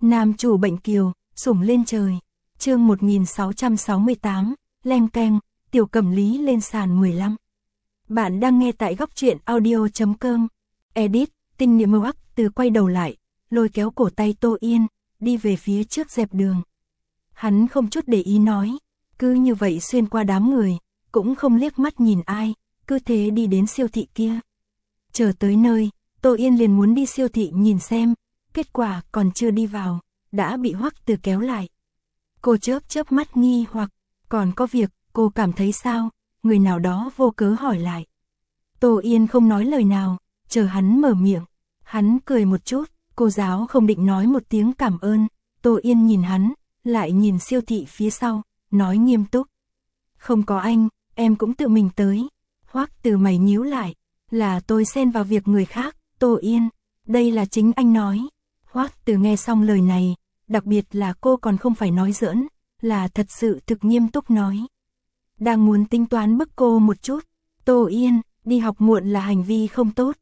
Nam chủ bệnh kiều, sủng lên trời. Chương 1668, leng keng, Tiểu Cẩm Lý lên sàn 15. Bạn đang nghe tại góc truyện audio.com. Edit, Tinh Niệm Mưu Ắc từ quay đầu lại, lôi kéo cổ tay Tô Yên, đi về phía trước dẹp đường. Hắn không chút để ý nói, cứ như vậy xuyên qua đám người, cũng không liếc mắt nhìn ai, cứ thế đi đến siêu thị kia. Chờ tới nơi, Tô Yên liền muốn đi siêu thị nhìn xem, kết quả còn chưa đi vào, đã bị Hoắc Từ kéo lại. Cô chớp mắt nghi hoặc, còn có việc, cô cảm thấy sao? Người nào đó vô cớ hỏi lại. Tô Yên không nói lời nào, chờ hắn mở miệng. Hắn cười một chút, cô giáo không định nói một tiếng cảm ơn. Tô Yên nhìn hắn, lại nhìn siêu thị phía sau, nói nghiêm túc. Không có anh, em cũng tự mình tới. Hoắc Từ mày nhíu lại, là tôi xen vào việc người khác. Tô Yên, đây là chính anh nói. Hoắc Từ nghe xong lời này, đặc biệt là cô còn không phải nói giỡn, là thật sự thực nghiêm túc nói. Đang muốn tính toán bức cô một chút. Tô Yên, đi học muộn là hành vi không tốt.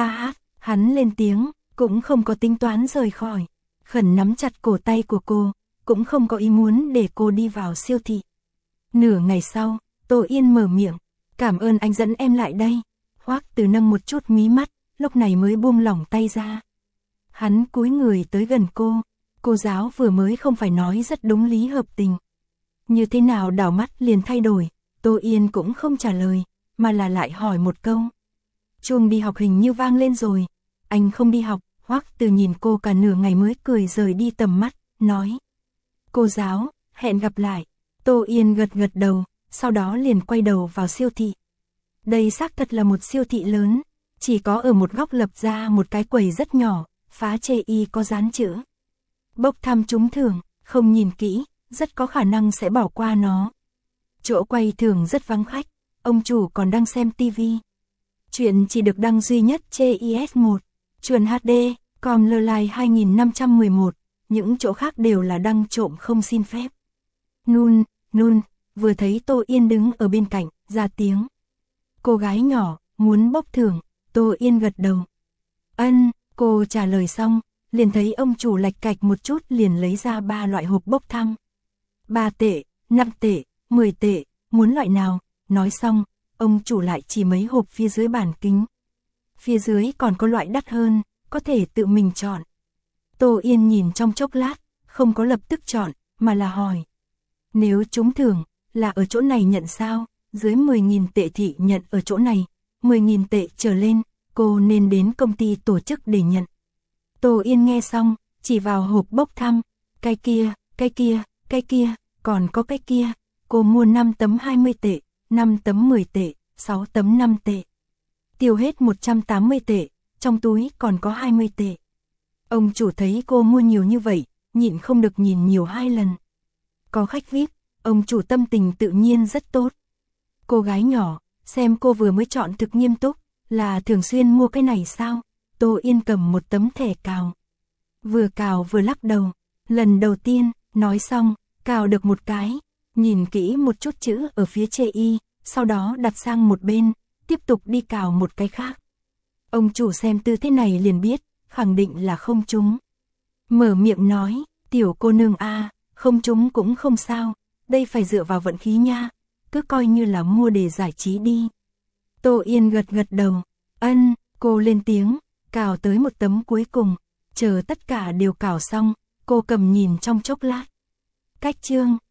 Hắn lên tiếng, cũng không có tính toán rời khỏi. Khẩn nắm chặt cổ tay của cô, cũng không có ý muốn để cô đi vào siêu thị. Nửa ngày sau, Tô Yên mở miệng, cảm ơn anh dẫn em lại đây. Hoắc Từ nâng một chút mí mắt, lúc này mới buông lỏng tay ra. Hắn cúi người tới gần cô giáo vừa mới không phải nói rất đúng lý hợp tình. Như thế nào đảo mắt liền thay đổi, Tô Yên cũng không trả lời, mà là lại hỏi một câu. Chuông đi học hình như vang lên rồi, anh không đi học. Hoắc Từ nhìn cô cả nửa ngày mới cười rời đi tầm mắt, nói. Cô giáo, hẹn gặp lại. Tô Yên gật đầu, sau đó liền quay đầu vào siêu thị. Đây xác thật là một siêu thị lớn, chỉ có ở một góc lập ra một cái quầy rất nhỏ, phá chê y có dán chữ. Bốc thăm trúng thưởng, không nhìn kỹ, rất có khả năng sẽ bỏ qua nó. Chỗ quay thưởng rất vắng khách, ông chủ còn đang xem tivi. Chuyện chỉ được đăng duy nhất trên IS1, truyền HD, com Lơ 2511, những chỗ khác đều là đăng trộm không xin phép. Nun, vừa thấy Tô Yên đứng ở bên cạnh, ra tiếng. Cô gái nhỏ, muốn bốc thưởng, Tô Yên gật đầu. Ân, cô trả lời xong, liền thấy ông chủ lạch cạch một chút liền lấy ra 3 loại hộp bốc thăm. 3 tệ, 5 tệ, 10 tệ, muốn loại nào? Nói xong, ông chủ lại chỉ mấy hộp phía dưới bàn kính. Phía dưới còn có loại đắt hơn, có thể tự mình chọn. Tô Yên nhìn trong chốc lát, không có lập tức chọn, mà là hỏi. Nếu trúng thưởng, là ở chỗ này nhận sao? Dưới 10.000 tệ thì nhận ở chỗ này, 10.000 tệ trở lên, cô nên đến công ty tổ chức để nhận. Tô Yên nghe xong, chỉ vào hộp bốc thăm, cái kia, còn có cái kia, cô mua 5 tấm 20 tệ, 5 tấm 10 tệ, 6 tấm 5 tệ. Tiêu hết 180 tệ, trong túi còn có 20 tệ. Ông chủ thấy cô mua nhiều như vậy, nhịn không được nhìn nhiều 2 lần. Có khách VIP, ông chủ tâm tình tự nhiên rất tốt. Cô gái nhỏ, xem cô vừa mới chọn thực nghiêm túc, là thường xuyên mua cái này sao? Tô Yên cầm một tấm thẻ cào. Vừa cào vừa lắc đầu. Lần đầu tiên, nói xong, cào được một cái. Nhìn kỹ một chút chữ ở phía chê y, sau đó đặt sang một bên, tiếp tục đi cào một cái khác. Ông chủ xem tư thế này liền biết, khẳng định là không trúng. Mở miệng nói, tiểu cô nương a, không trúng cũng không sao, đây phải dựa vào vận khí nha, cứ coi như là mua để giải trí đi. Tô Yên gật đầu, ân, cô lên tiếng, cào tới một tấm cuối cùng, chờ tất cả đều cào xong, cô cầm nhìn trong chốc lát. Cách chương